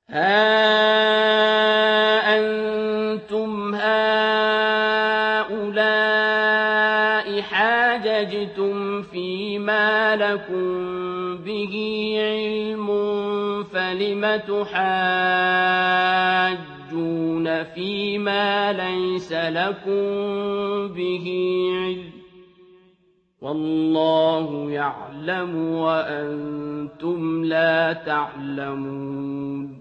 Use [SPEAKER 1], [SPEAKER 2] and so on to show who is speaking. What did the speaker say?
[SPEAKER 1] هَا أَنتُمْ هَٰؤُلَاءِ حَاجَجْتُمْ فِيمَا لَكُم بِهِ عِلْمٌ فَلِمَ تُحَاجُّونَ فِيمَا لَيْسَ لَكُم بِهِ عِلْمٌ ۚ وَاللَّهُ يَعْلَمُ وَأَنتُمْ لَا تَعْلَمُونَ